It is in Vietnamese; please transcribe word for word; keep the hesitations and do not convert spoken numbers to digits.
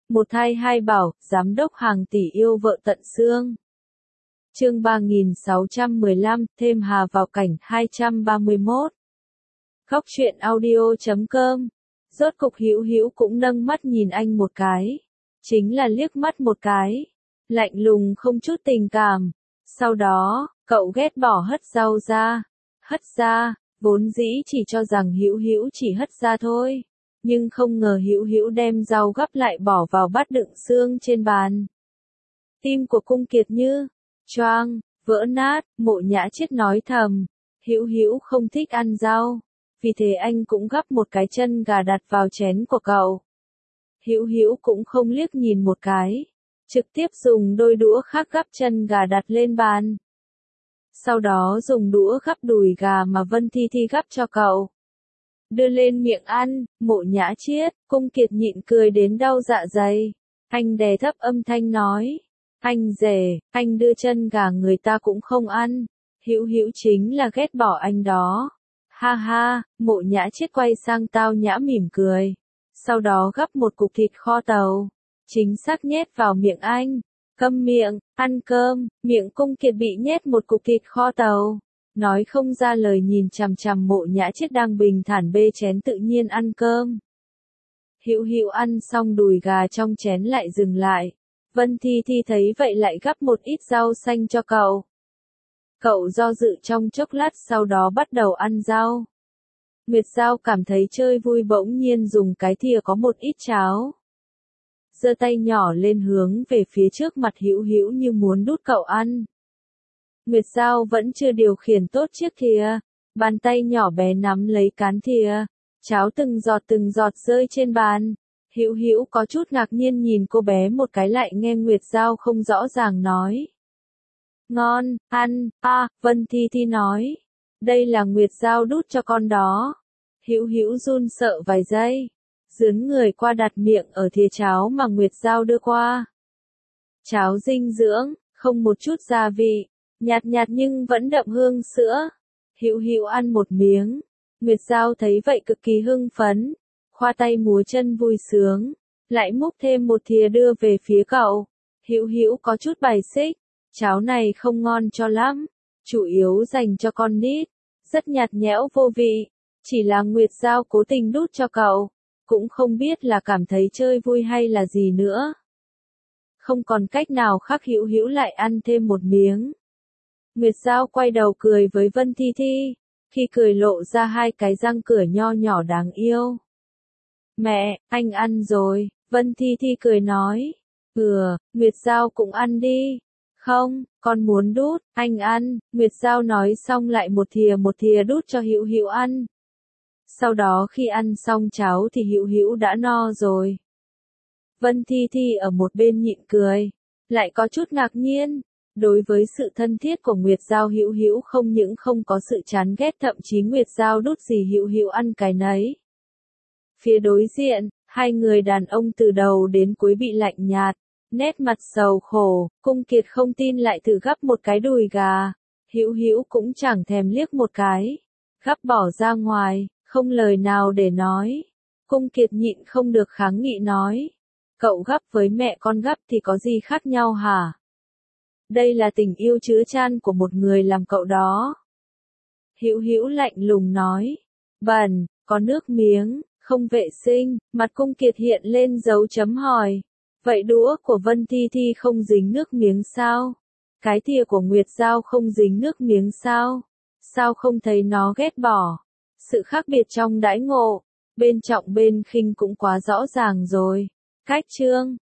Một thai hai bảo, giám đốc hàng tỷ yêu vợ tận xương. Chương ba nghìn sáu trăm mười lăm, thêm Hà vào cảnh hai trăm ba mươi mốt. Góc truyện audio chấm com. Rốt cục Hữu Hữu cũng nâng mắt nhìn anh một cái. Chính là liếc mắt một cái. Lạnh lùng không chút tình cảm. Sau đó, cậu ghét bỏ hất rau ra. Hất ra, vốn dĩ chỉ cho rằng Hữu Hữu chỉ hất ra thôi. Nhưng không ngờ Hữu Hữu đem rau gắp lại bỏ vào bát đựng xương trên bàn. Tim của Cung Kiệt như choang, vỡ nát, Mộ Nhã Chiết nói thầm, Hữu Hữu không thích ăn rau, vì thế anh cũng gắp một cái chân gà đặt vào chén của cậu. Hữu Hữu cũng không liếc nhìn một cái, trực tiếp dùng đôi đũa khác gắp chân gà đặt lên bàn. Sau đó dùng đũa gắp đùi gà mà Vân Thi Thi gắp cho cậu. Đưa lên miệng ăn, Mộ Nhã Chiết, Cung Kiệt nhịn cười đến đau dạ dày. Anh đè thấp âm thanh nói, anh rể, anh đưa chân gà người ta cũng không ăn. Hữu Hữu chính là ghét bỏ anh đó. Ha ha, Mộ Nhã Chiết quay sang Tao Nhã mỉm cười. Sau đó gắp một cục thịt kho tàu. Chính xác nhét vào miệng anh. Câm miệng, ăn cơm, miệng Cung Kiệt bị nhét một cục thịt kho tàu. Nói không ra lời nhìn chằm chằm Mộ Nhã Chiết đang bình thản bê chén tự nhiên ăn cơm. Hữu Hữu ăn xong đùi gà trong chén lại dừng lại. Vân Thi Thi thấy vậy lại gắp một ít rau xanh cho cậu. Cậu do dự trong chốc lát sau đó bắt đầu ăn rau. Nguyệt Giao cảm thấy chơi vui bỗng nhiên dùng cái thìa có một ít cháo. Giơ tay nhỏ lên hướng về phía trước mặt Hữu Hữu như muốn đút cậu ăn. Nguyệt Giao vẫn chưa điều khiển tốt chiếc thìa, bàn tay nhỏ bé nắm lấy cán thìa, cháo từng giọt từng giọt rơi trên bàn. Hữu Hữu có chút ngạc nhiên nhìn cô bé một cái lại nghe Nguyệt Giao không rõ ràng nói. Ngon, ăn, a, à, Vân Thi Thi nói. Đây là Nguyệt Giao đút cho con đó. Hữu Hữu run sợ vài giây, dướn người qua đặt miệng ở thìa cháo mà Nguyệt Giao đưa qua. Cháo dinh dưỡng, không một chút gia vị, nhạt nhạt nhưng vẫn đậm hương sữa. Hữu Hữu ăn một miếng, Nguyệt Giao thấy vậy cực kỳ hưng phấn, khoa tay múa chân vui sướng, lại múc thêm một thìa đưa về phía cậu. Hữu Hữu có chút bài xích, cháo này không ngon cho lắm, chủ yếu dành cho con nít, rất nhạt nhẽo vô vị, chỉ là Nguyệt Giao cố tình đút cho cậu, cũng không biết là cảm thấy chơi vui hay là gì nữa. Không còn cách nào khác Hữu Hữu lại ăn thêm một miếng. Nguyệt Giao quay đầu cười với Vân Thi Thi, khi cười lộ ra hai cái răng cửa nho nhỏ đáng yêu. Mẹ, anh ăn rồi, Vân Thi Thi cười nói. Ừ, Nguyệt Giao cũng ăn đi. Không, con muốn đút, anh ăn, Nguyệt Giao nói xong lại một thìa một thìa đút cho Hữu Hữu ăn. Sau đó khi ăn xong cháo thì Hữu Hữu đã no rồi. Vân Thi Thi ở một bên nhịn cười, lại có chút ngạc nhiên. Đối với sự thân thiết của Nguyệt Giao Hữu Hữu không những không có sự chán ghét, thậm chí Nguyệt Giao đút gì Hữu Hữu ăn cái nấy. Phía đối diện, hai người đàn ông từ đầu đến cuối bị lạnh nhạt, nét mặt sầu khổ. Cung Kiệt không tin lại thử gắp một cái đùi gà, Hữu Hữu cũng chẳng thèm liếc một cái, gắp bỏ ra ngoài, không lời nào để nói. Cung Kiệt nhịn không được kháng nghị nói, cậu gắp với mẹ con gắp thì có gì khác nhau hả? Đây là tình yêu chứa chan của một người làm cậu đó. Hữu Hữu lạnh lùng nói, bẩn, có nước miếng, không vệ sinh. Mặt Cung Kiệt hiện lên dấu chấm hỏi. Vậy đũa của Vân Thi Thi không dính nước miếng sao? Cái thìa của Nguyệt Giao không dính nước miếng sao? Sao không thấy nó ghét bỏ? Sự khác biệt trong đãi ngộ, bên trọng bên khinh cũng quá rõ ràng rồi. Cách chương